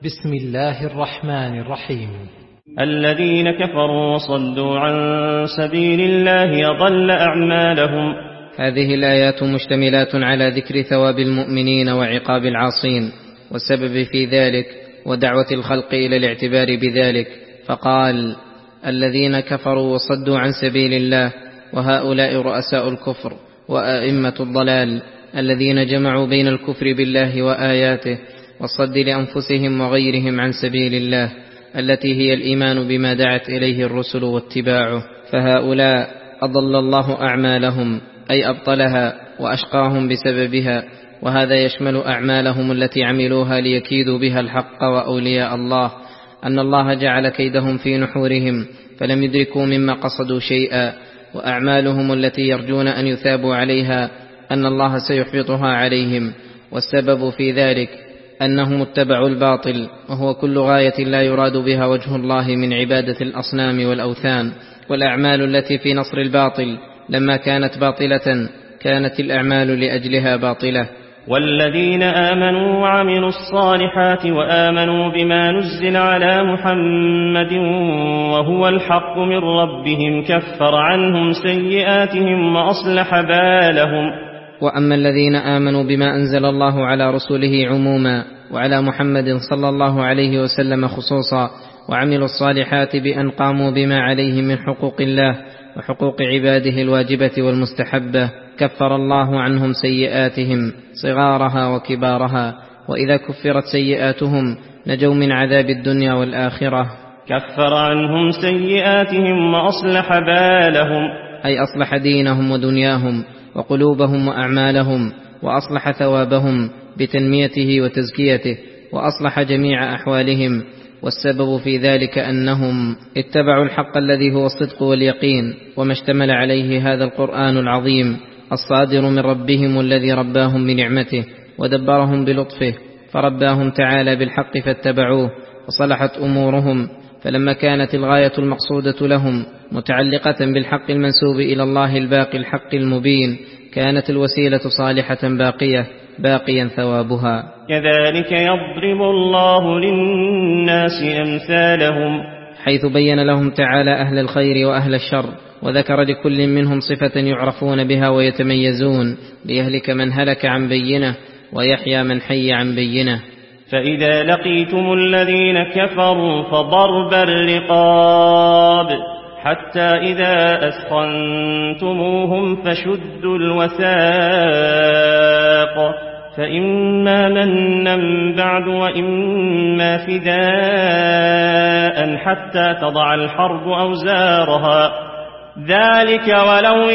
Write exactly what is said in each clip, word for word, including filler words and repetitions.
بسم الله الرحمن الرحيم. الذين كفروا وصدوا عن سبيل الله أضل أعمالهم. هذه الآيات مشتملات على ذكر ثواب المؤمنين وعقاب العاصين والسبب في ذلك ودعوة الخلق إلى الاعتبار بذلك، فقال: الذين كفروا وصدوا عن سبيل الله، وهؤلاء رؤساء الكفر وأئمة الضلال الذين جمعوا بين الكفر بالله وآياته والصد لأنفسهم وغيرهم عن سبيل الله التي هي الإيمان بما دعت إليه الرسل واتباعه، فهؤلاء أضل الله أعمالهم أي أبطلها وأشقاهم بسببها، وهذا يشمل أعمالهم التي عملوها ليكيدوا بها الحق وأولياء الله، أن الله جعل كيدهم في نحورهم فلم يدركوا مما قصدوا شيئا، وأعمالهم التي يرجون أن يثابوا عليها أن الله سيحبطها عليهم، والسبب في ذلك أنهم اتبعوا الباطل، وهو كل غاية لا يراد بها وجه الله من عبادة الأصنام والأوثان. والأعمال التي في نصر الباطل لما كانت باطلة كانت الأعمال لأجلها باطلة. والذين آمنوا وعملوا الصالحات وآمنوا بما نزل على محمد وهو الحق من ربهم كفر عنهم سيئاتهم وأصلح بالهم. وأما الذين آمنوا بما أنزل الله على رسله عموما وعلى محمد صلى الله عليه وسلم خصوصا، وعملوا الصالحات بأن قاموا بما عليه من حقوق الله وحقوق عباده الواجبة والمستحبة، كفر الله عنهم سيئاتهم صغارها وكبارها، وإذا كفرت سيئاتهم نجوا من عذاب الدنيا والآخرة. كفر عنهم سيئاتهم وأصلح بالهم أي أصلح دينهم ودنياهم وقلوبهم وأعمالهم، وأصلح ثوابهم بتنميته وتزكيته، وأصلح جميع أحوالهم. والسبب في ذلك أنهم اتبعوا الحق الذي هو الصدق واليقين، وما اشتمل عليه هذا القرآن العظيم الصادر من ربهم الذي رباهم بنعمته ودبرهم بلطفه، فرباهم تعالى بالحق فاتبعوه وصلحت أمورهم. فلما كانت الغاية المقصودة لهم متعلقة بالحق المنسوب إلى الله الباقي الحق المبين، كانت الوسيلة صالحة باقية باقيا ثوابها. كذلك يضرب الله للناس أمثالهم، حيث بين لهم تعالى أهل الخير وأهل الشر، وذكر لكل منهم صفة يعرفون بها ويتميزون، ليهلك من هلك عن بينه ويحيى من حي عن بينه. فإذا لقيتم الذين كفروا فضرب الرقاب حتى إذا أثخنتموهم فشدوا الوثاق، فإما منا بعد وإما فداء حتى تضع الحرب أوزارها، ذلك ولو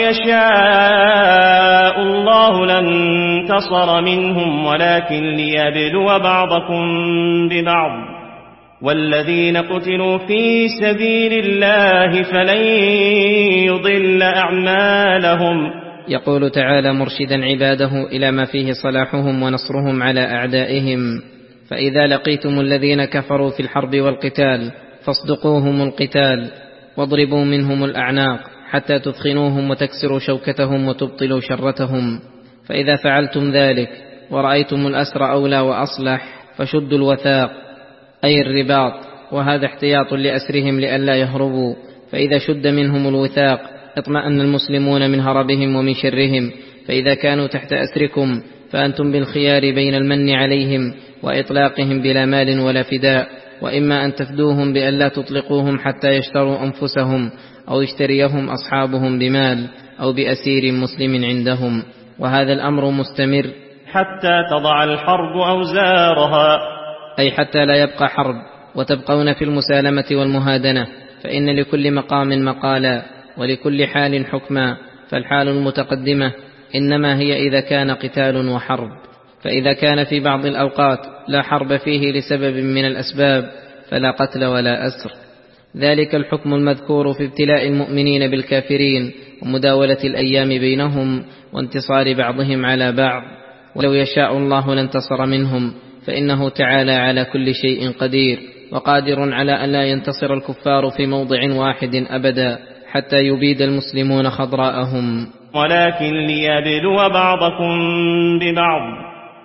يشاء الله لانتصر منهم ولكن ليبلو بعضكم ببعض، والذين قتلوا في سبيل الله فلن يضل أعمالهم. يقول تعالى مرشدا عباده إلى ما فيه صلاحهم ونصرهم على أعدائهم: فإذا لقيتم الذين كفروا في الحرب والقتال فاصدقوهم القتال واضربوا منهم الأعناق حتى تثخنوهم وتكسروا شوكتهم وتبطلوا شرتهم، فإذا فعلتم ذلك ورأيتم الأسر أولى وأصلح فشدوا الوثاق أي الرباط، وهذا احتياط لأسرهم لئلا يهربوا، فإذا شد منهم الوثاق اطمأن المسلمون من هربهم ومن شرهم، فإذا كانوا تحت أسركم فأنتم بالخيار بين المن عليهم وإطلاقهم بلا مال ولا فداء، وإما أن تفدوهم بأن لا تطلقوهم حتى يشتروا أنفسهم أو يشتريهم أصحابهم بمال أو بأسير مسلم عندهم، وهذا الأمر مستمر حتى تضع الحرب أوزارها، أي حتى لا يبقى حرب وتبقون في المسالمة والمهادنة، فإن لكل مقام مقالا ولكل حال حكما، فالحال المتقدمة إنما هي إذا كان قتال وحرب، فإذا كان في بعض الأوقات لا حرب فيه لسبب من الأسباب فلا قتل ولا أسر. ذلك الحكم المذكور في ابتلاء المؤمنين بالكافرين ومداولة الأيام بينهم وانتصار بعضهم على بعض، ولو يشاء الله لانتصر منهم، فإنه تعالى على كل شيء قدير وقادر على أن لا ينتصر الكفار في موضع واحد أبدا حتى يبيد المسلمون خضراءهم، ولكن ليبلو بعضكم ببعض،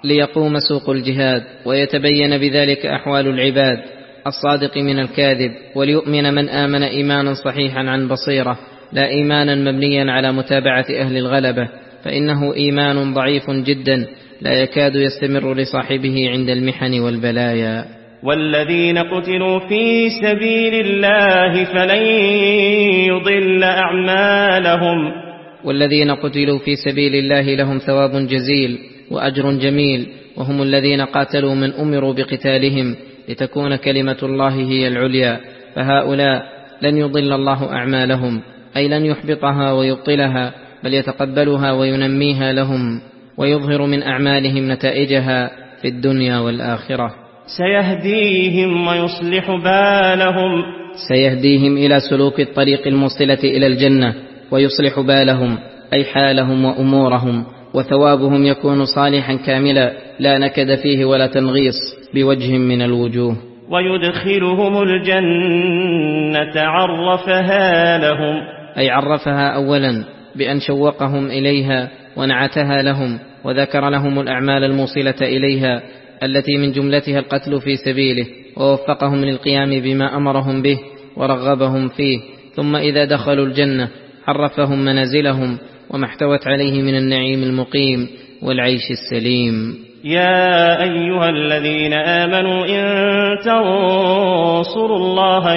ليقوم سوق الجهاد، ويتبين بذلك أحوال العباد الصادق من الكاذب، وليؤمن من آمن إيمانا صحيحا عن بصيرة، لا إيمانا مبنيا على متابعة أهل الغلبة، فإنه إيمان ضعيف جدا لا يكاد يستمر لصاحبه عند المحن والبلايا. والذين قتلوا في سبيل الله فلن يضل أعمالهم والذين قتلوا في سبيل الله لهم ثواب جزيل وأجر جميل، وهم الذين قاتلوا من أمروا بقتالهم لتكون كلمة الله هي العليا، فهؤلاء لن يضل الله أعمالهم، أي لن يحبطها ويبطلها، بل يتقبلها وينميها لهم، ويظهر من أعمالهم نتائجها في الدنيا والآخرة. سيهديهم ويصلح بالهم سيهديهم إلى سلوك الطريق الموصلة إلى الجنة، ويصلح بالهم أي حالهم وأمورهم، وثوابهم يكون صالحا كاملا لا نكد فيه ولا تنغيص بوجه من الوجوه. ويدخلهم الجنة عرفها لهم، أي عرفها أولا بأن شوقهم إليها ونعتها لهم، وذكر لهم الأعمال الموصلة إليها التي من جملتها القتل في سبيله، ووفقهم للقيام بما أمرهم به ورغبهم فيه. ثم إذا دخلوا الجنة عرفهم منازلهم وما احتوت عليه من النعيم المقيم والعيش السليم. يا أيها الذين آمنوا إن تنصروا الله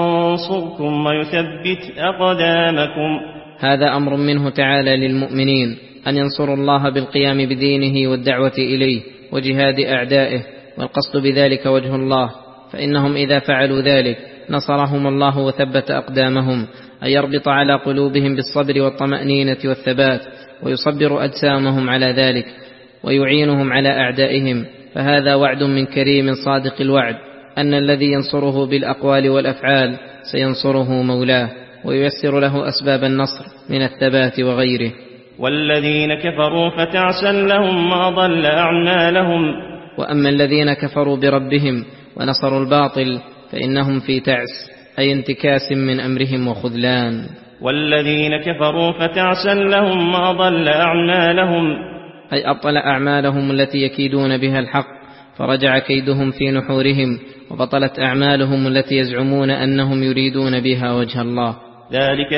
ينصركم ويثبت أقدامكم. هذا أمر منه تعالى للمؤمنين أن ينصروا الله بالقيام بدينه والدعوة إليه وجهاد أعدائه، والقصد بذلك وجه الله، فإنهم إذا فعلوا ذلك نصرهم الله وثبت أقدامهم، أن يربط على قلوبهم بالصبر والطمأنينة والثبات، ويصبر أجسامهم على ذلك، ويعينهم على أعدائهم. فهذا وعد من كريم صادق الوعد أن الذي ينصره بالأقوال والأفعال سينصره مولاه، وييسر له أسباب النصر من الثبات وغيره. والذين كفروا فتعسا لهم وأضل أعمالهم. وأما الذين كفروا بربهم ونصروا الباطل فإنهم في تعس، أي انتكاس من أمرهم وخذلان. والذين كفروا فتعسا لهم وأضل أعمالهم، أي أبطل أعمالهم التي يكيدون بها الحق، فرجع كيدهم في نحورهم، وبطلت أعمالهم التي يزعمون أنهم يريدون بها وجه الله. ذلك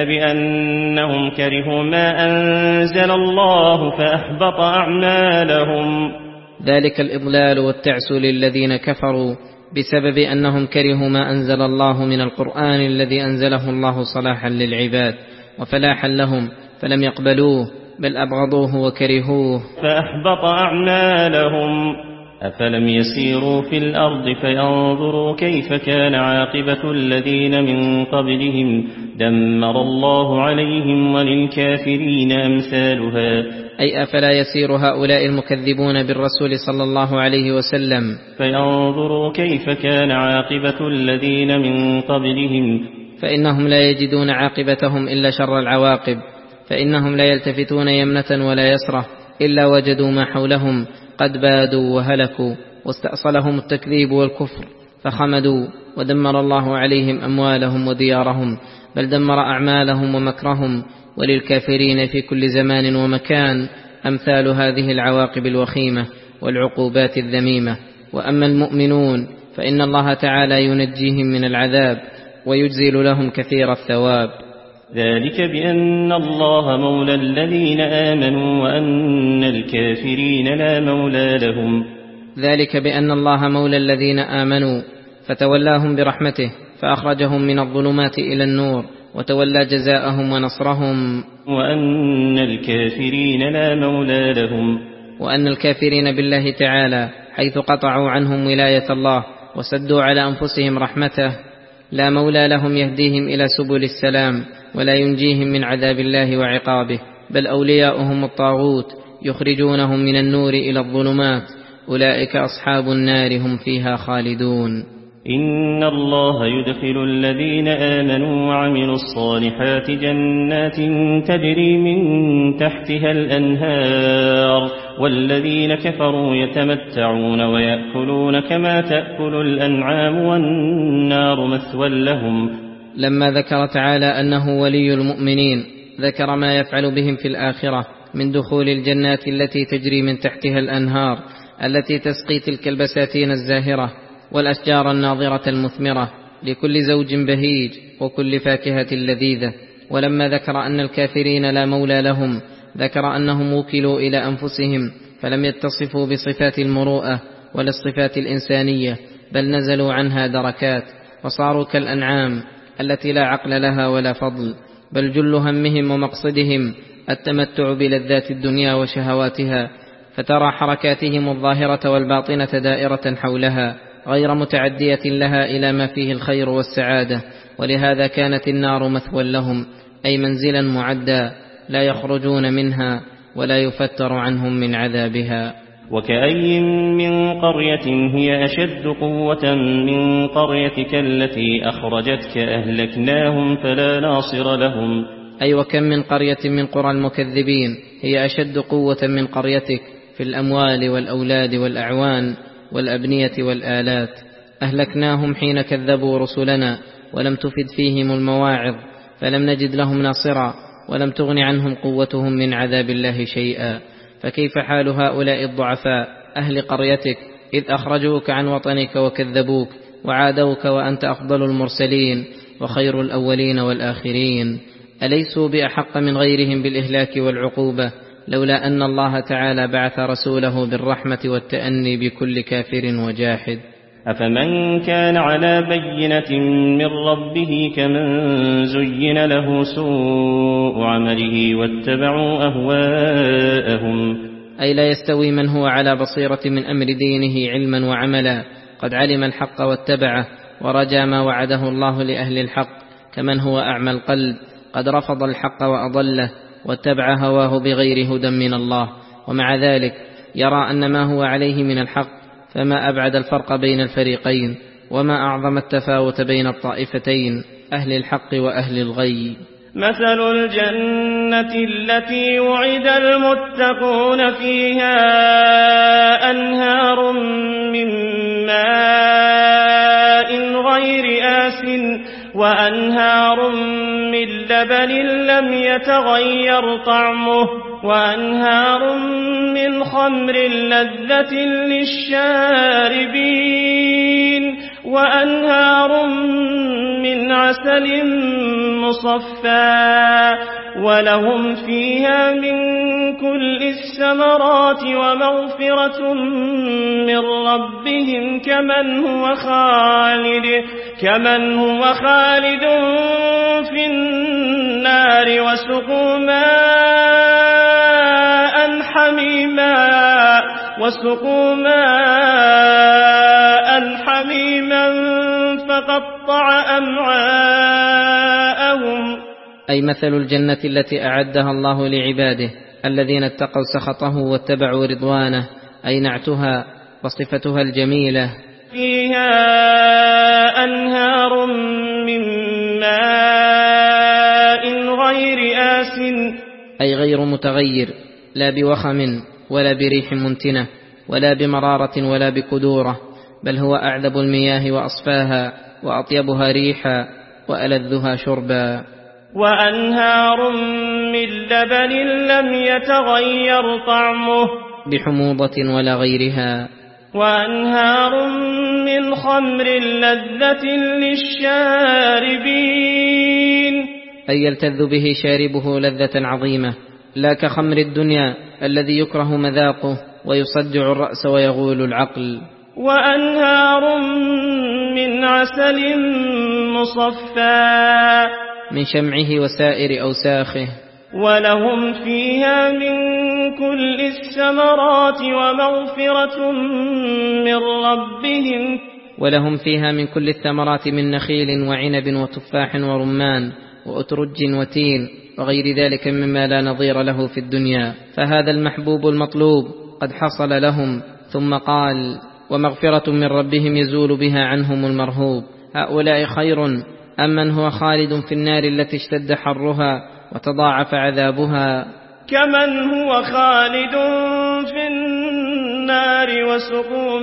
بأنهم كرهوا ما أنزل الله فأحبط أعمالهم. ذلك الإضلال والتعس للذين كفروا بسبب أنهم كرهوا ما أنزل الله من القرآن الذي أنزله الله صلاحا للعباد وفلاحا لهم، فلم يقبلوه بل أبغضوه وكرهوه فأحبط أعمالهم. أفلم يسيروا في الأرض فينظروا كيف كان عاقبة الذين من قبلهم دمر الله عليهم وللكافرين أمثالها. أي أفلا يسير هؤلاء المكذبون بالرسول صلى الله عليه وسلم فينظروا كيف كان عاقبة الذين من قبلهم، فإنهم لا يجدون عاقبتهم إلا شر العواقب، فإنهم لا يلتفتون يمنة ولا يسرة إلا وجدوا ما حولهم قد بادوا وهلكوا، واستأصلهم التكذيب والكفر فخمدوا، ودمر الله عليهم أموالهم وديارهم، بل دمر أعمالهم ومكرهم. وللكافرين في كل زمان ومكان أمثال هذه العواقب الوخيمة والعقوبات الذميمة. وأما المؤمنون فإن الله تعالى ينجيهم من العذاب ويجزل لهم كثير الثواب. ذلك بأن الله مولى الذين آمنوا وأن الكافرين لا مولى لهم. ذلك بأن الله مولى الذين آمنوا فتولاهم برحمته، فأخرجهم من الظلمات إلى النور، وتولى جزاءهم ونصرهم. وأن الكافرين لا مولى لهم. وأن الكافرين بالله تعالى حيث قطعوا عنهم ولاية الله وسدوا على أنفسهم رحمته لا مولى لهم يهديهم إلى سبل السلام ولا ينجيهم من عذاب الله وعقابه، بل أولياؤهم الطاغوت يخرجونهم من النور إلى الظلمات، أولئك أصحاب النار هم فيها خالدون. إن الله يدخل الذين آمنوا وعملوا الصالحات جنات تجري من تحتها الأنهار، والذين كفروا يتمتعون ويأكلون كما تأكل الأنعام والنار مثوى لهم. لما ذكر تعالى أنه ولي المؤمنين ذكر ما يفعل بهم في الآخرة من دخول الجنات التي تجري من تحتها الأنهار التي تسقي تلك البساتين الزاهرة والأشجار الناضرة المثمرة لكل زوج بهيج وكل فاكهة لذيذة. ولما ذكر أن الكافرين لا مولى لهم ذكر أنهم وكلوا إلى أنفسهم فلم يتصفوا بصفات المروءة ولا الصفات الإنسانية، بل نزلوا عنها دركات وصاروا كالأنعام التي لا عقل لها ولا فضل، بل جل همهم ومقصدهم التمتع بلذات الدنيا وشهواتها، فترى حركاتهم الظاهرة والباطنة دائرة حولها غير متعدية لها إلى ما فيه الخير والسعادة. ولهذا كانت النار مثوى لهم، أي منزلا معدا لا يخرجون منها ولا يفتر عنهم من عذابها. وكأي من قرية هي أشد قوة من قريتك التي أخرجتك أهلكناهم فلا ناصر لهم. أي وكم من قرية من قرى المكذبين هي أشد قوة من قريتك في الأموال والأولاد والأعوان والأبنية والآلات. أهلكناهم حين كذبوا رسلنا ولم تفد فيهم المواعظ، فلم نجد لهم ناصرا ولم تغن عنهم قوتهم من عذاب الله شيئا. فكيف حال هؤلاء الضعفاء أهل قريتك إذ أخرجوك عن وطنك وكذبوك وعادوك وأنت أفضل المرسلين وخير الأولين والآخرين؟ أليسوا بأحق من غيرهم بالإهلاك والعقوبة لولا أن الله تعالى بعث رسوله بالرحمة والتأني بكل كافر وجاحد؟ أفمن كان على بينة من ربه كمن زين له سوء عمله واتبعوا أهواءهم. أي لا يستوي من هو على بصيرة من أمر دينه علما وعملا قد علم الحق واتبعه ورجى ما وعده الله لأهل الحق، كمن هو أعمى القلب قد رفض الحق وأضله واتبع هواه بغير هدى من الله، ومع ذلك يرى أن ما هو عليه من الحق. فما أبعد الفرق بين الفريقين وما أعظم التفاوت بين الطائفتين أهل الحق وأهل الغي. مثل الجنة التي وعد المتقون فيها أنهار من ماء غير آسٍ وأنهار من لبن لم يتغير طعمه وأنهار من خمر لذة للشاربين وأنهار من عسل مصفى ولهم فيها من كل الثمرات ومغفرة من ربهم كمن هو خالد كمن هو خالد في النار وسقوا ماء حميما وسقوا ماء حميما فقطع أمعاءهم. أي مثل الجنة التي أعدها الله لعباده الذين اتقوا سخطه واتبعوا رضوانه، أي نعتها وصفتها الجميلة فيها أنهار من ماء غير آسٍ، أي غير متغير، لا بوخم ولا بريح منتنة ولا بمرارة ولا بكدورة، بل هو أعذب المياه وأصفاها وأطيبها ريحا وألذها شربا. وأنهار من لبن لم يتغير طعمه بحموضة ولا غيرها، وأنهار من خمر لذة للشاربين، أي يلتذ به شاربه لذة عظيمة، لا كخمر الدنيا الذي يكره مذاقه ويصدع الرأس ويغول العقل. وأنهار من عسل مصفى من شمعه وسائر أوساخه، ولهم فيها من كل الثمرات ومغفرة من ربهم ولهم فيها من كل الثمرات من نخيل وعنب وتفاح ورمان وأترج وتين وغير ذلك مما لا نظير له في الدنيا. فهذا المحبوب المطلوب قد حصل لهم. ثم قال ومغفرة من ربهم يزول بها عنهم المرهوب. هؤلاء خير أم من هو خالد في النار التي اشتد حرها وتضاعف عذابها؟ كمن هو خالد في النار وسقوا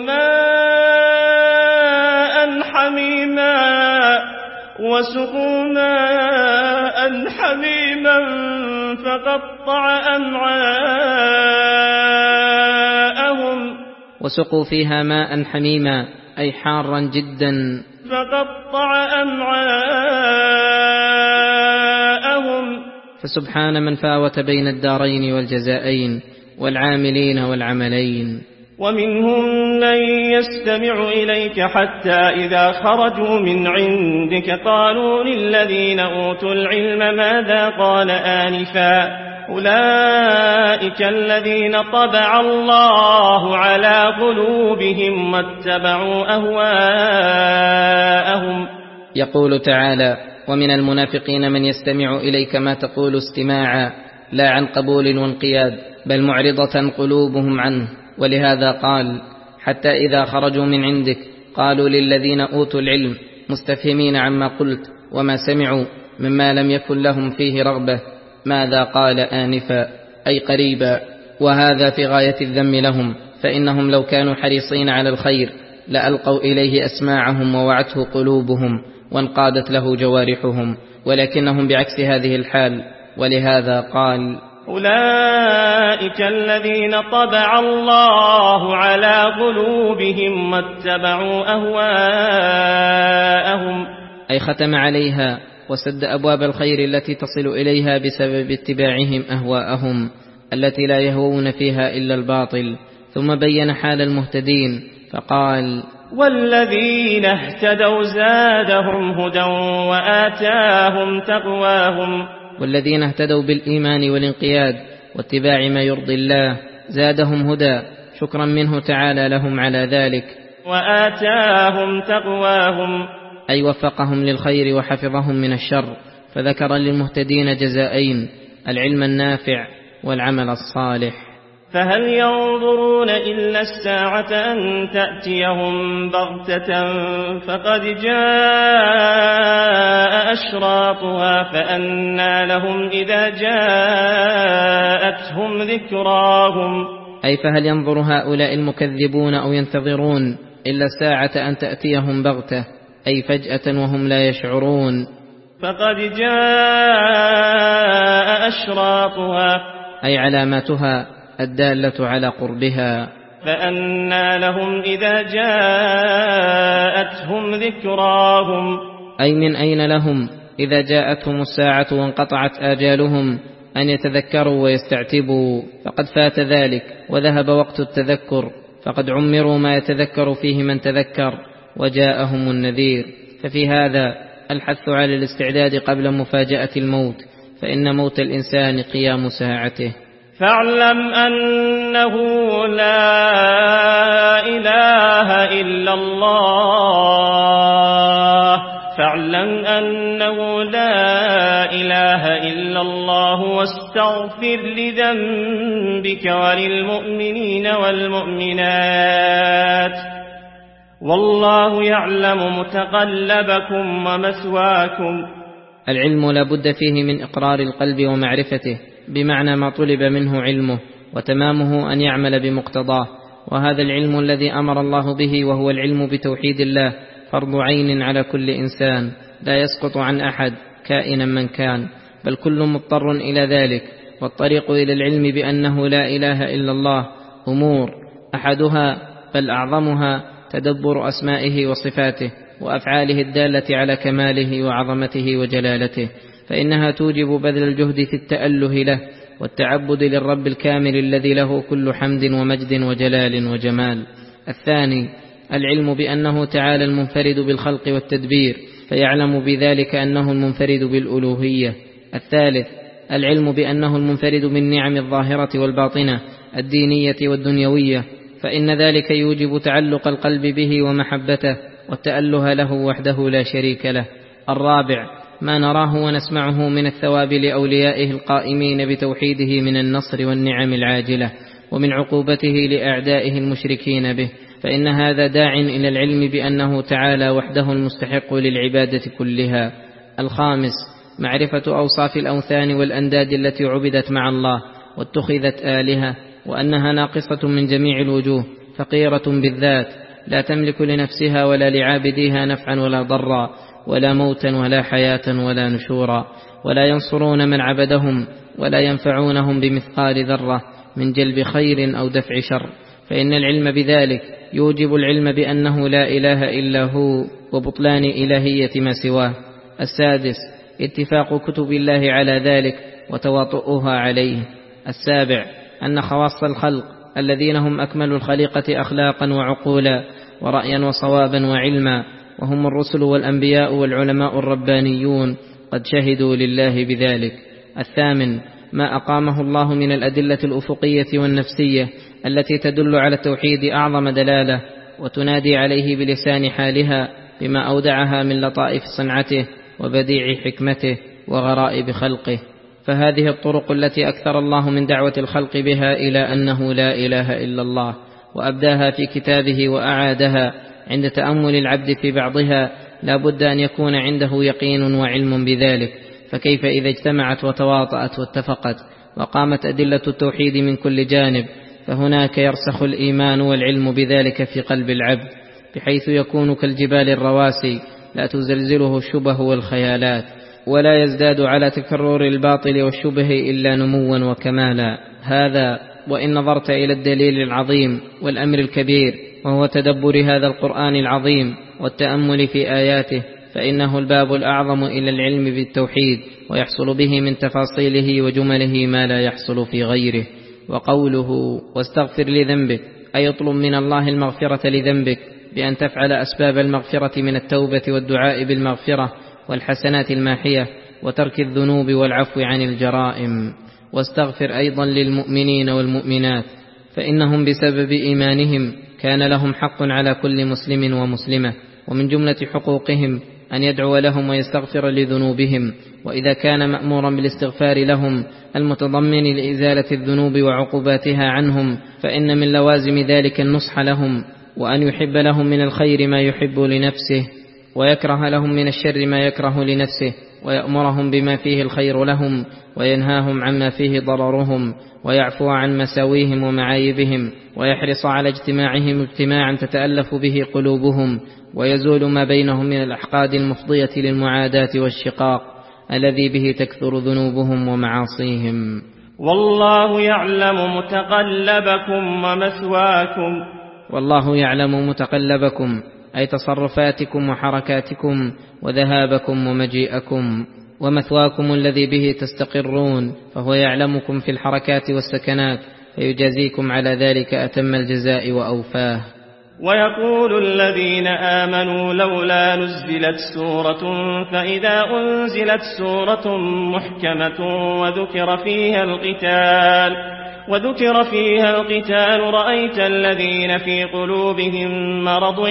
ماء حميما وسقوا ماء حميما فقطع أمعاءهم وسقوا فيها ماء حميما أي حارا جدا فقطع أمعاءهم. فسبحان من فاوت بين الدارين والجزائين والعاملين والعملين. ومنهم من يستمع إليك حتى إذا خرجوا من عندك قالوا للذين أوتوا العلم ماذا قال آنفا أولئك الذين طبع الله على قلوبهم واتبعوا أهواءهم. يقول تعالى: ومن المنافقين من يستمع إليك ما تقول استماعا لا عن قبول وانقياد بل معرضة قلوبهم عنه. ولهذا قال: حتى إذا خرجوا من عندك قالوا للذين أوتوا العلم مستفهمين عما قلت وما سمعوا مما لم يكن لهم فيه رغبة ماذا قال آنفا أي قريبا. وهذا في غاية الذم لهم، فإنهم لو كانوا حريصين على الخير لألقوا إليه أسماعهم ووعته قلوبهم وانقادت له جوارحهم، ولكنهم بعكس هذه الحال. ولهذا قال: أولئك الذين طبع الله على قلوبهم واتبعوا أهواءهم، أي ختم عليها وسد أبواب الخير التي تصل إليها بسبب اتباعهم أهواءهم التي لا يهوون فيها إلا الباطل. ثم بين حال المهتدين فقال: والذين اهتدوا زادهم هدى وآتاهم تقواهم. والذين اهتدوا بالإيمان والانقياد واتباع ما يرضي الله زادهم هدى شكرا منه تعالى لهم على ذلك. وآتاهم تقواهم أي وفقهم للخير وحفظهم من الشر. فذكر للمهتدين جزائين: العلم النافع والعمل الصالح. فهل ينظرون إلا الساعة أن تأتيهم بغتة فقد جاء أشراطها فأنى لهم إذا جاءتهم ذكراهم. أي فهل ينظر هؤلاء المكذبون أو ينتظرون إلا الساعة أن تأتيهم بغتة أي فجأة وهم لا يشعرون. فقد جاء أشراطها أي علاماتها الدالة على قربها. فأنى لهم إذا جاءتهم ذكراهم أي من أين لهم إذا جاءتهم الساعة وانقطعت آجالهم أن يتذكروا ويستعتبوا، فقد فات ذلك وذهب وقت التذكر، فقد عمروا ما يتذكر فيه من تذكر وجاءهم النذير. ففي هذا الحث على الاستعداد قبل مفاجأة الموت، فإن موت الإنسان قيام ساعته. فاعلم أنه لا إله إلا الله فاعلم أنه لا إله إلا الله واستغفر لذنبك وللمؤمنين والمؤمنات والله يعلم متقلبكم ومثواكم. العلم لا بد فيه من إقرار القلب ومعرفته بمعنى ما طلب منه علمه، وتمامه أن يعمل بمقتضاه. وهذا العلم الذي أمر الله به وهو العلم بتوحيد الله فرض عين على كل إنسان لا يسقط عن أحد كائنا من كان، بل كل مضطر إلى ذلك. والطريق إلى العلم بأنه لا إله إلا الله أمور، أحدها بل أعظمها تدبر أسمائه وصفاته وأفعاله الدالة على كماله وعظمته وجلالته، فإنها توجب بذل الجهد في التأله له والتعبد للرب الكامل الذي له كل حمد ومجد وجلال وجمال. الثاني العلم بأنه تعالى المنفرد بالخلق والتدبير، فيعلم بذلك أنه المنفرد بالألوهية. الثالث العلم بأنه المنفرد بالنعم الظاهرة والباطنة الدينية والدنيوية، فإن ذلك يوجب تعلق القلب به ومحبته والتأله له وحده لا شريك له. الرابع ما نراه ونسمعه من الثواب لأوليائه القائمين بتوحيده من النصر والنعم العاجلة ومن عقوبته لأعدائه المشركين به، فإن هذا داع إلى العلم بأنه تعالى وحده المستحق للعبادة كلها. الخامس معرفة أوصاف الأوثان والأنداد التي عبدت مع الله واتخذت آلهة، وأنها ناقصة من جميع الوجوه، فقيرة بالذات، لا تملك لنفسها ولا لعابديها نفعا ولا ضرا ولا موتا ولا حياة ولا نشورا، ولا ينصرون من عبدهم ولا ينفعونهم بمثقال ذرة من جلب خير أو دفع شر، فإن العلم بذلك يوجب العلم بأنه لا إله إلا هو وبطلان إلهية ما سواه. السادس اتفاق كتب الله على ذلك وتواطؤها عليه. السابع أن خواص الخلق الذين هم أكمل الخليقة أخلاقا وعقولا ورأيا وصوابا وعلما، وهم الرسل والأنبياء والعلماء الربانيون، قد شهدوا لله بذلك. الثامن ما أقامه الله من الأدلة الأفقية والنفسية التي تدل على التوحيد أعظم دلالة وتنادي عليه بلسان حالها بما أودعها من لطائف صنعته وبديع حكمته وغرائب خلقه. فهذه الطرق التي أكثر الله من دعوة الخلق بها إلى أنه لا إله إلا الله، وأبداها في كتابه وأعادها عند تأمل العبد في بعضها، لا بد أن يكون عنده يقين وعلم بذلك. فكيف إذا اجتمعت وتواطأت واتفقت وقامت أدلة التوحيد من كل جانب، فهناك يرسخ الإيمان والعلم بذلك في قلب العبد، بحيث يكون كالجبال الرواسي لا تزلزله الشبه والخيالات، ولا يزداد على تكرر الباطل والشبه إلا نموا وكمالا. هذا وإن نظرت إلى الدليل العظيم والأمر الكبير، وهو تدبر هذا القرآن العظيم والتأمل في آياته، فإنه الباب الأعظم إلى العلم بالتوحيد، ويحصل به من تفاصيله وجمله ما لا يحصل في غيره. وقوله واستغفر لذنبك أي اطلب من الله المغفرة لذنبك بأن تفعل أسباب المغفرة من التوبة والدعاء بالمغفرة والحسنات الماحية وترك الذنوب والعفو عن الجرائم. واستغفر أيضا للمؤمنين والمؤمنات، فإنهم بسبب إيمانهم كان لهم حق على كل مسلم ومسلمة، ومن جملة حقوقهم أن يدعو لهم ويستغفر لذنوبهم. وإذا كان مأمورا بالاستغفار لهم المتضمن لإزالة الذنوب وعقوباتها عنهم، فإن من لوازم ذلك النصح لهم، وأن يحب لهم من الخير ما يحب لنفسه، ويكره لهم من الشر ما يكره لنفسه، ويأمرهم بما فيه الخير لهم، وينهاهم عما فيه ضررهم، ويعفو عن مساويهم ومعايبهم، ويحرص على اجتماعهم اجتماعا تتألف به قلوبهم، ويزول ما بينهم من الأحقاد المفضية للمعاداة والشقاق الذي به تكثر ذنوبهم ومعاصيهم. والله يعلم متقلبكم ومثواكم. والله يعلم متقلبكم أي تصرفاتكم وحركاتكم وذهابكم ومجيئكم، ومثواكم الذي به تستقرون، فهو يعلمكم في الحركات والسكنات، فيجازيكم على ذلك أتم الجزاء وأوفاه. ويقول الذين آمنوا لولا نزلت سورة، فإذا أنزلت سورة محكمة وذكر فيها القتال وذكر فيها القتال رأيت الذين في قلوبهم مرض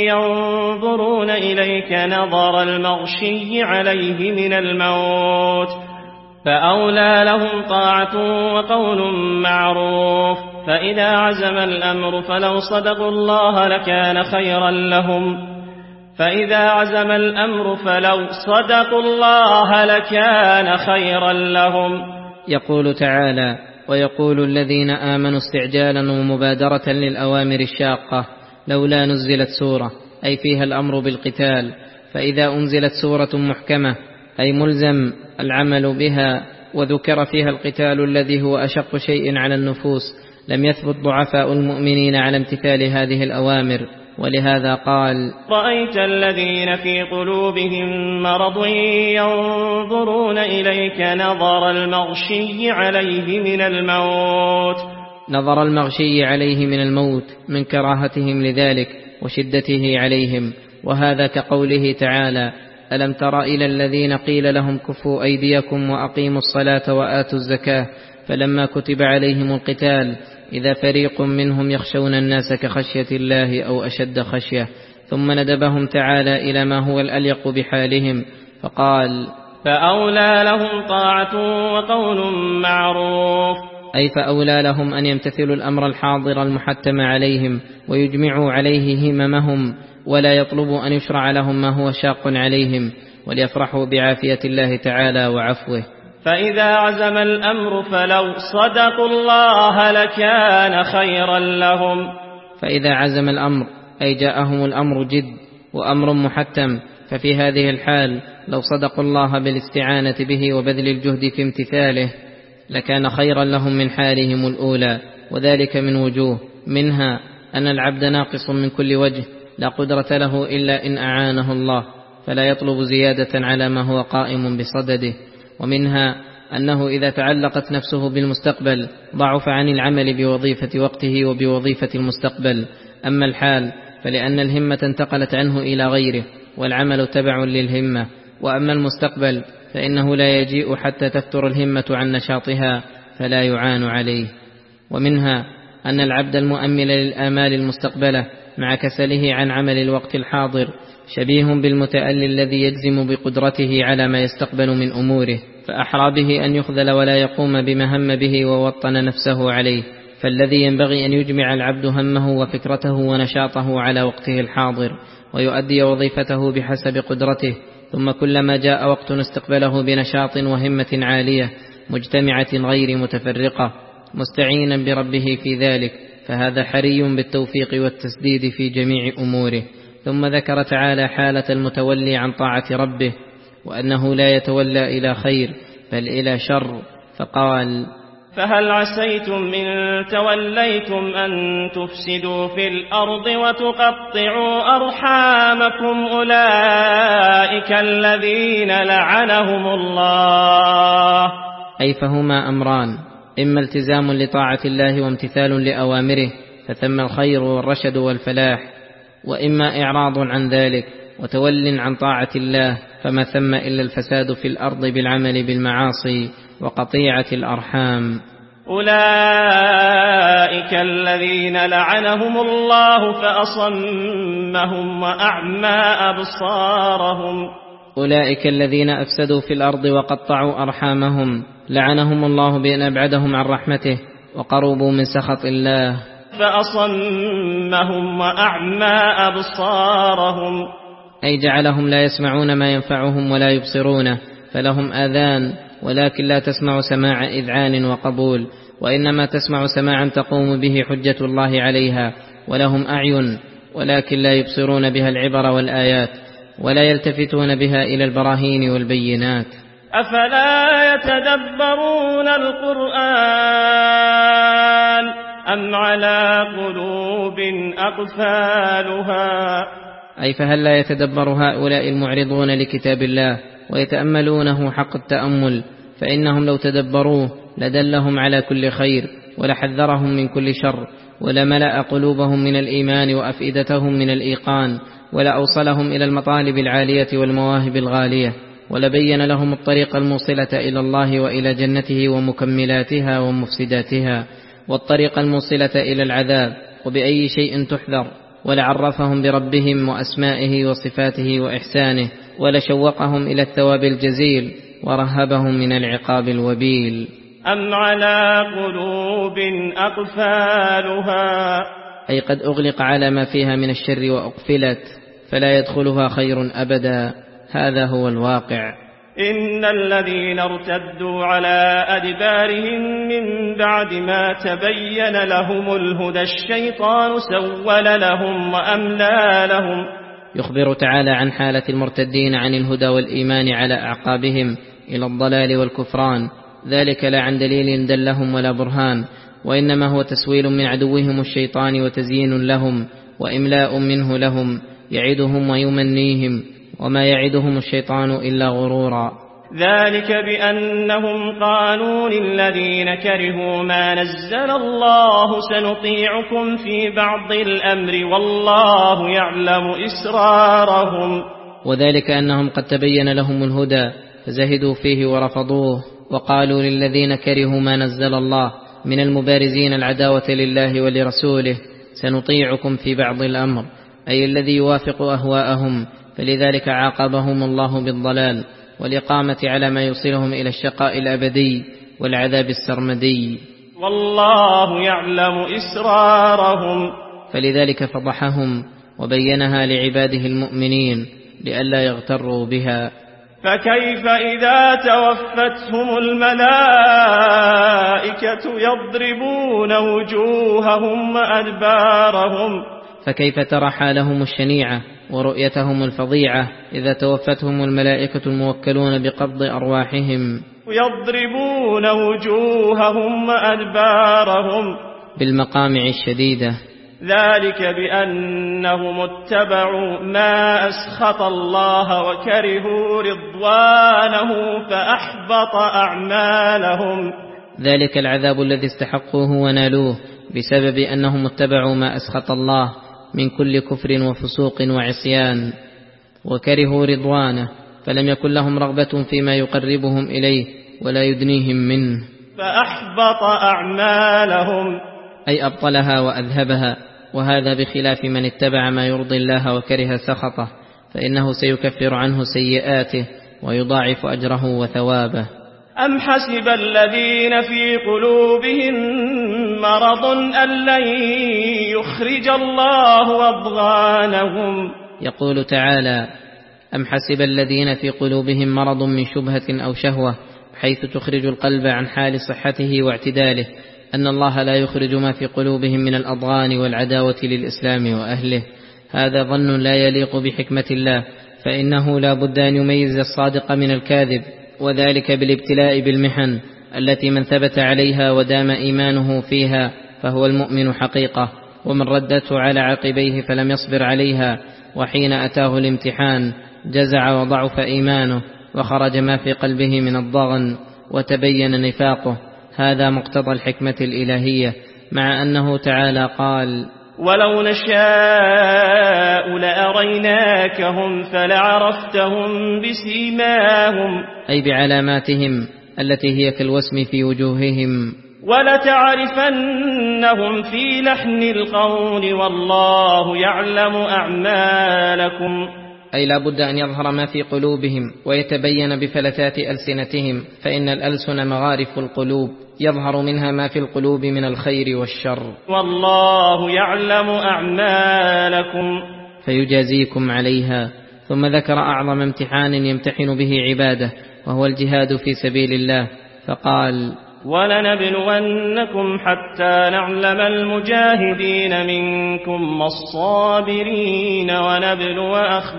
ينظرون إليك نظر المغشي عليه من الموت، فأولى لهم طاعة وقول معروف. فإذا عزم الأمر فلو صدقوا الله لكان خيرا لهم فإذا عزم الأمر فلو صدقوا الله لكان خيرا لهم. يقول تعالى: ويقول الذين آمنوا استعجالا ومبادرة للأوامر الشاقة لولا نزلت سورة، أي فيها الأمر بالقتال. فإذا أنزلت سورة محكمة أي ملزم العمل بها، وذكر فيها القتال الذي هو أشق شيء على النفوس، لم يثبت ضعفاء المؤمنين على امتثال هذه الأوامر. ولهذا قال: رأيت الذين في قلوبهم مرض ينظرون إليك نظر المغشي عليه من الموت. نظر المغشي عليه من الموت من كراهتهم لذلك وشدته عليهم. وهذا كقوله تعالى: ألم تر إلى الذين قيل لهم كفوا أيديكم وأقيموا الصلاة وآتوا الزكاة فلما كتب عليهم القتال إذا فريق منهم يخشون الناس كخشية الله أو أشد خشية. ثم ندبهم تعالى إلى ما هو الأليق بحالهم فقال: فأولى لهم طاعة وقول معروف، أي فأولى لهم أن يمتثلوا الأمر الحاضر المحتم عليهم ويجمعوا عليه هممهم، ولا يطلبوا أن يشرع لهم ما هو شاق عليهم، وليفرحوا بعافية الله تعالى وعفوه. فإذا عزم الأمر فلو صدقوا الله لكان خيرا لهم. فإذا عزم الأمر أي جاءهم الأمر جد وأمر محتم، ففي هذه الحال لو صدقوا الله بالاستعانة به وبذل الجهد في امتثاله لكان خيرا لهم من حالهم الأولى، وذلك من وجوه. منها أن العبد ناقص من كل وجه لا قدرة له إلا إن أعانه الله، فلا يطلب زيادة على ما هو قائم بصدده. ومنها أنه إذا تعلقت نفسه بالمستقبل ضعف عن العمل بوظيفة وقته وبوظيفة المستقبل. أما الحال فلأن الهمة انتقلت عنه إلى غيره والعمل تبع للهمة. وأما المستقبل فإنه لا يجيء حتى تفتر الهمة عن نشاطها فلا يعان عليه. ومنها أن العبد المؤمل للآمال المستقبلة مع كسله عن عمل الوقت الحاضر شبيه بالمتألي الذي يجزم بقدرته على ما يستقبل من أموره، فأحرى به أن يخذل ولا يقوم بما هم به ووطن نفسه عليه. فالذي ينبغي أن يجمع العبد همه وفكرته ونشاطه على وقته الحاضر ويؤدي وظيفته بحسب قدرته، ثم كلما جاء وقت استقبله بنشاط وهمة عالية مجتمعة غير متفرقة مستعينا بربه في ذلك، فهذا حري بالتوفيق والتسديد في جميع أموره. ثم ذكر تعالى حالة المتولي عن طاعة ربه، وأنه لا يتولى إلى خير بل إلى شر، فقال: فهل عسيتم إن توليتم أن تفسدوا في الأرض وتقطعوا أرحامكم أولئك الذين لعنهم الله. أي فهما أمران: إما التزام لطاعة الله وامتثال لأوامره فثم الخير والرشد والفلاح، وإما إعراض عن ذلك وتول عن طاعة الله فما ثم إلا الفساد في الأرض بالعمل بالمعاصي وقطيعة الأرحام. أولئك الذين لعنهم الله فأصمهم وأعمى أبصارهم. أولئك الذين أفسدوا في الأرض وقطعوا أرحامهم لعنهم الله بأن أبعدهم عن رحمته وقربوا من سخط الله. فأصمهم وأعمى أبصارهم، أي جعلهم لا يسمعون ما ينفعهم ولا يبصرونه، فلهم آذان ولكن لا تسمع سماع إذعان وقبول، وإنما تسمع سماعا تقوم به حجة الله عليها. ولهم أعين ولكن لا يبصرون بها العبر والآيات ولا يلتفتون بها إلى البراهين والبينات. أفلا يتدبرون القرآن أم على قلوب أقفالها. أي فهل لا يتدبر هؤلاء المعرضون لكتاب الله ويتأملونه حق التأمل، فإنهم لو تدبروه لدلهم على كل خير ولحذرهم من كل شر ولملأ قلوبهم من الإيمان وأفئدتهم من الإيقان ولأوصلهم إلى المطالب العالية والمواهب الغالية، ولبين لهم الطريق الموصلة إلى الله وإلى جنته ومكملاتها ومفسداتها، والطريق الموصلة إلى العذاب وبأي شيء تحذر، ولعرفهم بربهم وأسمائه وصفاته وإحسانه، ولشوقهم إلى الثواب الجزيل ورهبهم من العقاب الوبيل. أم على قلوب أقفالها، أي قد أغلق على ما فيها من الشر وأقفلت فلا يدخلها خير أبدا. هذا هو الواقع. إن الذين ارتدوا على أدبارهم من بعد ما تبين لهم الهدى الشيطان سول لهم وأملى لهم. يخبر تعالى عن حالة المرتدين عن الهدى والإيمان على أعقابهم إلى الضلال والكفران، ذلك لا عن دليل دلهم ولا برهان، وإنما هو تسويل من عدوهم الشيطان وتزيين لهم وإملاء منه لهم، يعدهم ويمنيهم، وما يعدهم الشيطان إلا غرورا. ذلك بأنهم قالوا للذين كرهوا ما نزل الله سنطيعكم في بعض الأمر والله يعلم إسرارهم. وذلك أنهم قد تبين لهم الهدى فزهدوا فيه ورفضوه، وقالوا للذين كرهوا ما نزل الله من المبارزين العداوة لله ولرسوله سنطيعكم في بعض الأمر، أي الذي يوافق أهواءهم، فلذلك عاقبهم الله بالضلال والإقامة على ما يوصلهم إلى الشقاء الأبدي والعذاب السرمدي. والله يعلم إسرارهم، فلذلك فضحهم وبينها لعباده المؤمنين لئلا يغتروا بها. فكيف إذا توفتهم الملائكة يضربون وجوههم وأدبارهم. فكيف ترى حالهم الشنيعة ورؤيتهم الفظيعة إذا توفتهم الملائكة الموكلون بقبض أرواحهم. يضربون وجوههم وأدبارهم، بالمقامع الشديدة. ذلك بأنهم اتبعوا ما أسخط الله وكرهوا رضوانه فأحبط أعمالهم. ذلك العذاب الذي استحقوه ونالوه بسبب أنهم اتبعوا ما أسخط الله من كل كفر وفسوق وعصيان، وكرهوا رضوانه فلم يكن لهم رغبة فيما يقربهم إليه ولا يدنيهم منه. فأحبط أعمالهم أي أبطلها وأذهبها، وهذا بخلاف من اتبع ما يرضي الله وكره سخطه، فإنه سيكفر عنه سيئاته ويضاعف أجره وثوابه. أم حسب الذين في قلوبهم مرض أن لن يخرج الله أضغانهم. يقول تعالى: أم حسب الذين في قلوبهم مرض من شبهة أو شهوة، حيث تخرج القلب عن حال صحته واعتداله، أن الله لا يخرج ما في قلوبهم من الأضغان والعداوة للإسلام وأهله. هذا ظن لا يليق بحكمة الله، فإنه لا بد أن يميز الصادق من الكاذب، وذلك بالابتلاء بالمحن التي من ثبت عليها ودام إيمانه فيها فهو المؤمن حقيقة، ومن ردته على عقبيه فلم يصبر عليها وحين أتاه الامتحان جزع وضعف إيمانه وخرج ما في قلبه من الضغن وتبين نفاقه. هذا مقتضى الحكمة الإلهية، مع أنه تعالى قال: ولو نشاء لأريناكهم فلعرفتهم بسيماهم، أي بعلاماتهم التي هي كالوسم في وجوههم. ولتعرفنهم في لحن القول والله يعلم أعمالكم، أي لا بد أن يظهر ما في قلوبهم ويتبين بفلتات ألسنتهم، فإن الألسن مغارف القلوب يظهر منها ما في القلوب من الخير والشر. والله يعلم أعمالكم فيجازيكم عليها. ثم ذكر أعظم امتحان يمتحن به عباده، وهو الجهاد في سبيل الله، فقال: ولنبلونكم حتى نعلم المجاهدين منكم والصابرين ونبلو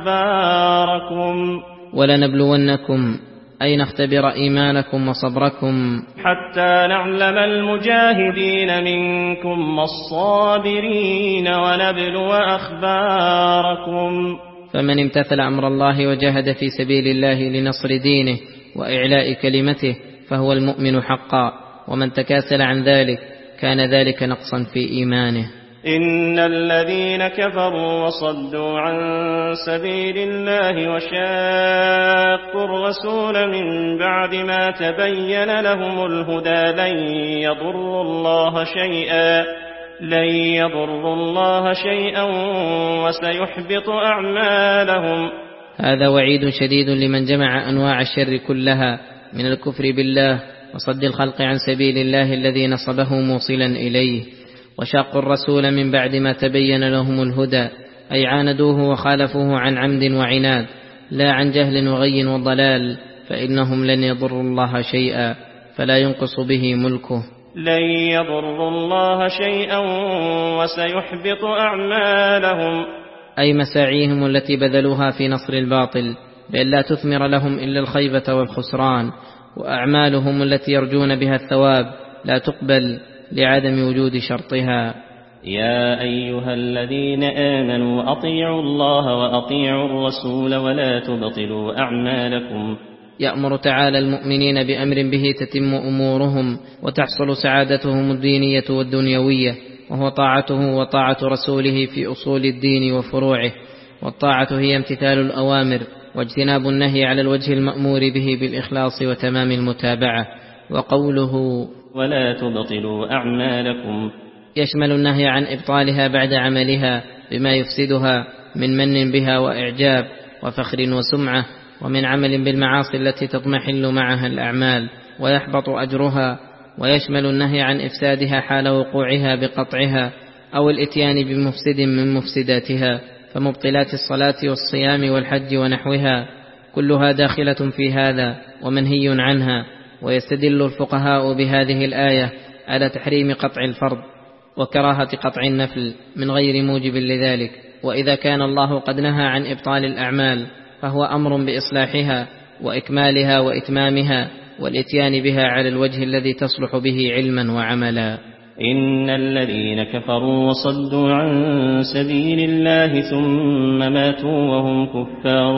أخباركم. ولنبلونكم أي نختبر إيمانكم وصبركم، حتى نعلم المجاهدين منكم والصابرين ونبلو أخباركم. فمن امتثل أمر الله وجاهد في سبيل الله لنصر دينه وإعلاء كلمته فهو المؤمن حقا، ومن تكاسل عن ذلك كان ذلك نقصا في إيمانه. إن الذين كفروا وصدوا عن سبيل الله وشاقوا الرسول من بعد ما تبين لهم الهدى لن يضروا الله شيئا لن يضروا الله شيئا وسيحبط أعمالهم. هذا وعيد شديد لمن جمع أنواع الشر كلها من الكفر بالله وصد الخلق عن سبيل الله الذي نصبه موصلا إليه. وشاقوا الرسول من بعد ما تبين لهم الهدى، أي عاندوه وخالفوه عن عمد وعناد، لا عن جهل وغي وضلال، فإنهم لن يضروا الله شيئا فلا ينقص به ملكه. لن يضروا الله شيئا وسيحبط أعمالهم، أي مساعيهم التي بذلوها في نصر الباطل بأن لا تثمر لهم إلا الخيبة والخسران، وأعمالهم التي يرجون بها الثواب لا تقبل لعدم وجود شرطها. يا أيها الذين آمنوا أطيعوا الله وأطيعوا الرسول ولا تبطلوا أعمالكم. يأمر تعالى المؤمنين بأمر به تتم أمورهم وتحصل سعادتهم الدينية والدنيوية، وهو طاعته وطاعة رسوله في أصول الدين وفروعه. والطاعة هي امتثال الأوامر واجتناب النهي على الوجه المأمور به بالإخلاص وتمام المتابعة. وقوله ولا تبطلوا أعمالكم يشمل النهي عن إبطالها بعد عملها بما يفسدها من من بها وإعجاب وفخر وسمعة، ومن عمل بالمعاصي التي تضمحل معها الأعمال ويحبط أجرها. ويشمل النهي عن إفسادها حال وقوعها بقطعها أو الإتيان بمفسد من مفسداتها، فمبطلات الصلاة والصيام والحج ونحوها كلها داخلة في هذا ومنهي عنها. ويستدل الفقهاء بهذه الآية على تحريم قطع الفرض وكراهة قطع النفل من غير موجب لذلك. وإذا كان الله قد نهى عن إبطال الأعمال فهو أمر بإصلاحها وإكمالها وإتمامها والإتيان بها على الوجه الذي تصلح به علما وعملا. إن الذين كفروا وصدوا عن سبيل الله ثم ماتوا وهم كفار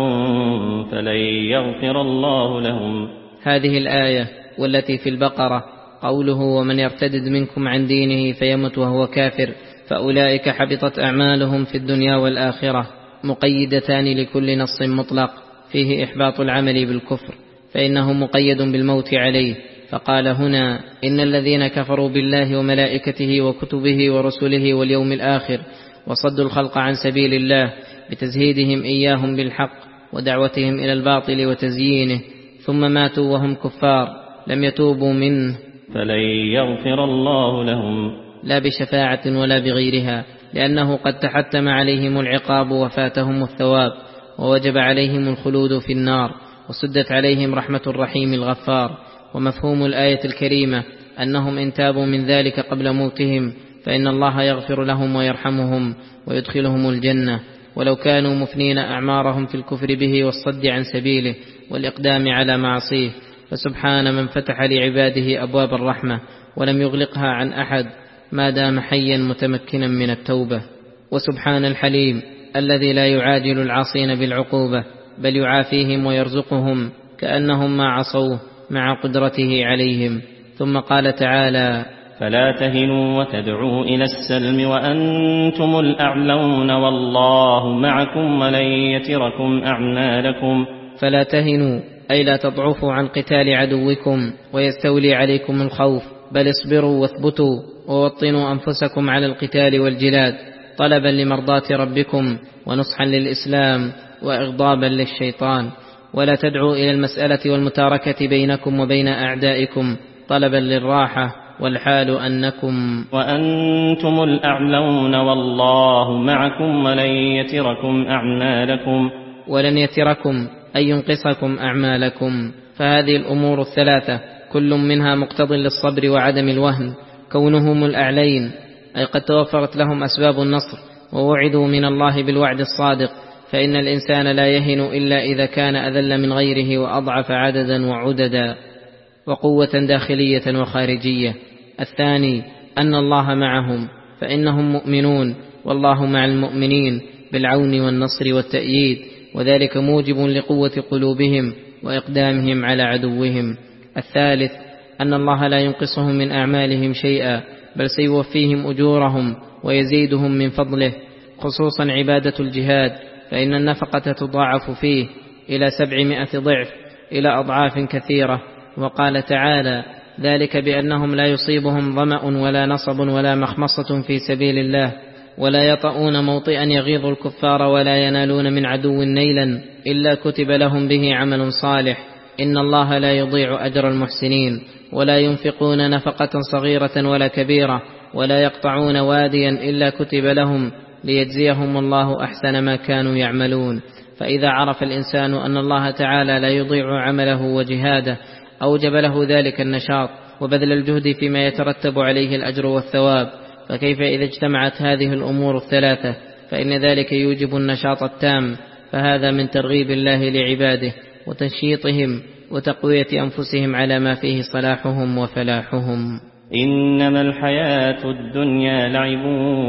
فلن يغفر الله لهم. هذه الآية والتي في البقرة قوله ومن يرتدد منكم عن دينه فيمت وهو كافر فأولئك حبطت أعمالهم في الدنيا والآخرة مقيدتان لكل نص مطلق فيه إحباط العمل بالكفر، فإنه مقيد بالموت عليه. فقال هنا إن الذين كفروا بالله وملائكته وكتبه ورسله واليوم الآخر وصدوا الخلق عن سبيل الله بتزهيدهم إياهم بالحق ودعوتهم إلى الباطل وتزيينه ثم ماتوا وهم كفار لم يتوبوا منه فلن يغفر الله لهم، لا بشفاعة ولا بغيرها، لأنه قد تحتم عليهم العقاب وفاتهم الثواب ووجب عليهم الخلود في النار وسدت عليهم رحمة الرحيم الغفار. ومفهوم الآية الكريمة أنهم إن تابوا من ذلك قبل موتهم فإن الله يغفر لهم ويرحمهم ويدخلهم الجنة، ولو كانوا مفنين أعمارهم في الكفر به والصد عن سبيله والإقدام على معصيه. فسبحان من فتح لعباده أبواب الرحمة ولم يغلقها عن أحد ما دام حيا متمكنا من التوبة. وسبحان الحليم الذي لا يعاجل العاصين بالعقوبة بل يعافيهم ويرزقهم كأنهم ما عصوه مع قدرته عليهم. ثم قال تعالى فلا تهنوا وتدعوا إلى السلم وأنتم الأعلون والله معكم ولن يتركم أعمالكم. فلا تهنوا أي لا تضعفوا عن قتال عدوكم ويستولي عليكم الخوف، بل اصبروا واثبتوا ووطنوا أنفسكم على القتال والجلاد طلبا لمرضاة ربكم ونصحا للإسلام وإغضابا للشيطان. ولا تدعوا إلى المسألة والمتاركة بينكم وبين أعدائكم طلبا للراحة، والحال أنكم وأنتم الأعلون والله معكم ولن يتركم أعمالكم. ولن يتركم أي ينقصكم أعمالكم. فهذه الأمور الثلاثة كل منها مقتض للصبر وعدم الوهن، كونهم الأعلين أي قد توفرت لهم أسباب النصر ووعدوا من الله بالوعد الصادق، فإن الإنسان لا يهن إلا إذا كان أذل من غيره وأضعف عددا وعددا وقوة داخلية وخارجية. الثاني أن الله معهم فإنهم مؤمنون والله مع المؤمنين بالعون والنصر والتأييد، وذلك موجب لقوة قلوبهم وإقدامهم على عدوهم. الثالث أن الله لا ينقصهم من أعمالهم شيئا بل سيوفيهم أجورهم ويزيدهم من فضله، خصوصا عبادة الجهاد فإن النفقة تضاعف فيه إلى سبعمائة ضعف إلى أضعاف كثيرة. وقال تعالى ذلك بأنهم لا يصيبهم ظمأ ولا نصب ولا مخمصة في سبيل الله ولا يطؤون موطئا يغيظ الكفار ولا ينالون من عدو نيلا إلا كتب لهم به عمل صالح، إن الله لا يضيع أجر المحسنين. ولا ينفقون نفقة صغيرة ولا كبيرة ولا يقطعون واديا إلا كتب لهم ليجزيهم الله أحسن ما كانوا يعملون. فإذا عرف الإنسان أن الله تعالى لا يضيع عمله وجهاده أوجب له ذلك النشاط وبذل الجهد فيما يترتب عليه الأجر والثواب. فكيف إذا اجتمعت هذه الأمور الثلاثة؟ فإن ذلك يوجب النشاط التام، فهذا من ترغيب الله لعباده وتنشيطهم وتقوية أنفسهم على ما فيه صلاحهم وفلاحهم. إنما الحياة الدنيا لعب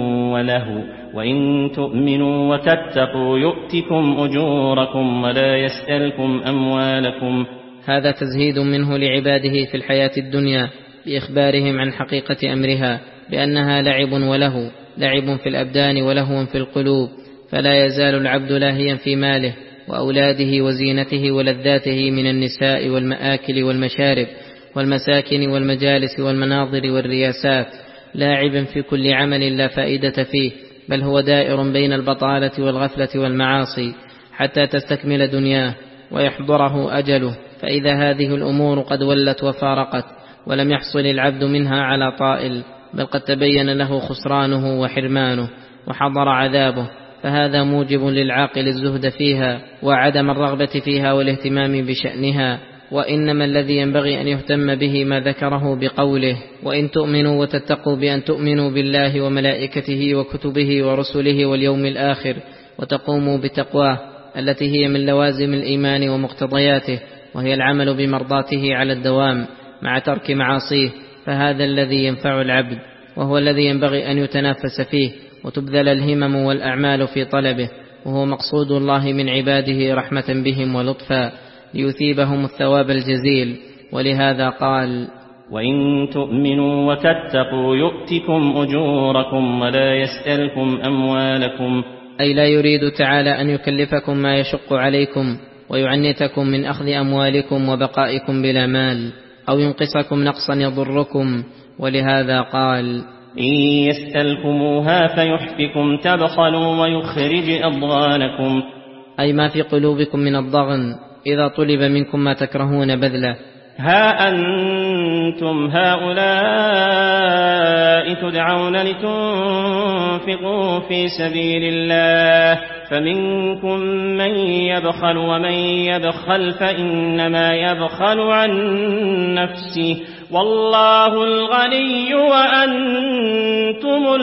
وله وإن تؤمنوا وتتقوا يؤتكم أجوركم ولا يسألكم أموالكم. هذا تزهيد منه لعباده في الحياة الدنيا بإخبارهم عن حقيقة أمرها بأنها لعب وله، لعب في الأبدان ولهو في القلوب، فلا يزال العبد لاهيا في ماله وأولاده وزينته ولذاته من النساء والمآكل والمشارب والمساكن والمجالس والمناظر والرياسات، لاعبا في كل عمل لا فائدة فيه، بل هو دائر بين البطالة والغفلة والمعاصي حتى تستكمل دنياه ويحضره أجله. فإذا هذه الأمور قد ولت وفارقت ولم يحصل العبد منها على طائل بل قد تبين له خسرانه وحرمانه وحضر عذابه، فهذا موجب للعاقل الزهد فيها وعدم الرغبة فيها والاهتمام بشأنها. وإنما الذي ينبغي أن يهتم به ما ذكره بقوله وإن تؤمنوا وتتقوا بأن تؤمنوا بالله وملائكته وكتبه ورسله واليوم الآخر وتقوموا بتقواه التي هي من لوازم الإيمان ومقتضياته، وهي العمل بمرضاته على الدوام مع ترك معاصيه، فهذا الذي ينفع العبد. وهو الذي ينبغي أن يتنافس فيه وتبذل الهمم والأعمال في طلبه، وهو مقصود الله من عباده رحمة بهم ولطفا ليثيبهم الثواب الجزيل. ولهذا قال: وإن تؤمنوا وتتقوا يؤتكم أجوركم ولا يسألكم أموالكم. أي لا يريد تعالى أن يكلفكم ما يشق عليكم ويعنتكم من أخذ أموالكم وبقائكم بلا مال، أو ينقصكم نقصا يضركم. ولهذا قال: إن يسألكموها فيحفكم تبخلوا ويخرج أضغانكم. أي ما في قلوبكم من الضغن إذا طلب منكم ما تكرهون بذله. ها أنتم هؤلاء تدعون لتنفقوا في سبيل الله فمنكم من يبخل، ومن يبخل فإنما يبخل عن نفسه، والله الغني وأنتم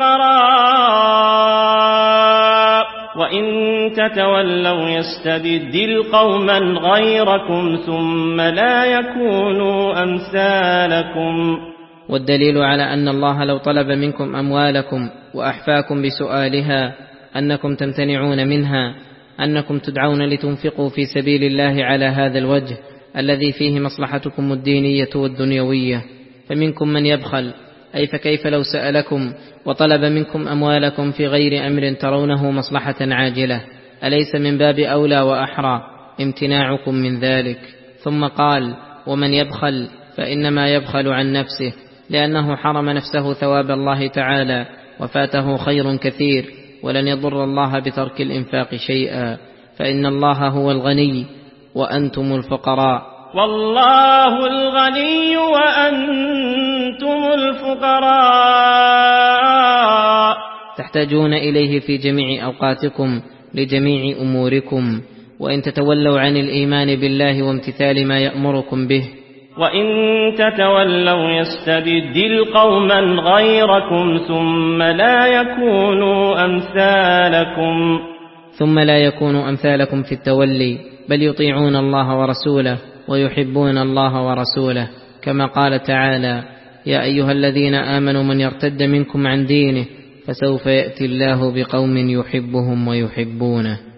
الفقراء، وإن تتولوا يستبدل قوما غيركم ثم لا يكونوا أمثالكم. والدليل على أن الله لو طلب منكم أموالكم وأحفاكم بسؤالها أنكم تمتنعون منها، أنكم تدعون لتنفقوا في سبيل الله على هذا الوجه الذي فيه مصلحتكم الدينية والدنيوية. فمنكم من يبخل، أي فكيف لو سألكم وطلب منكم أموالكم في غير أمر ترونه مصلحة عاجلة؟ أليس من باب أولى وأحرى امتناعكم من ذلك؟ ثم قال: ومن يبخل فإنما يبخل عن نفسه، لأنه حرم نفسه ثواب الله تعالى وفاته خير كثير، ولن يضر الله بترك الإنفاق شيئا، فإن الله هو الغني وأنتم الفقراء. والله الغني وأنتم الفقراء. تحتاجون إليه في جميع أوقاتكم لجميع أموركم، وإن تتولوا عن الإيمان بالله وامتثال ما يأمركم به. وإن تتولوا يستبدل قوما غيركم ثم لا يكونوا أمثالكم. ثم لا يكونوا أمثالكم في التولي، بل يطيعون الله ورسوله ويحبون الله ورسوله، كما قال تعالى: يا أيها الذين آمنوا من يرتد منكم عن دينه فسوف يأتي الله بقوم يحبهم ويحبونه.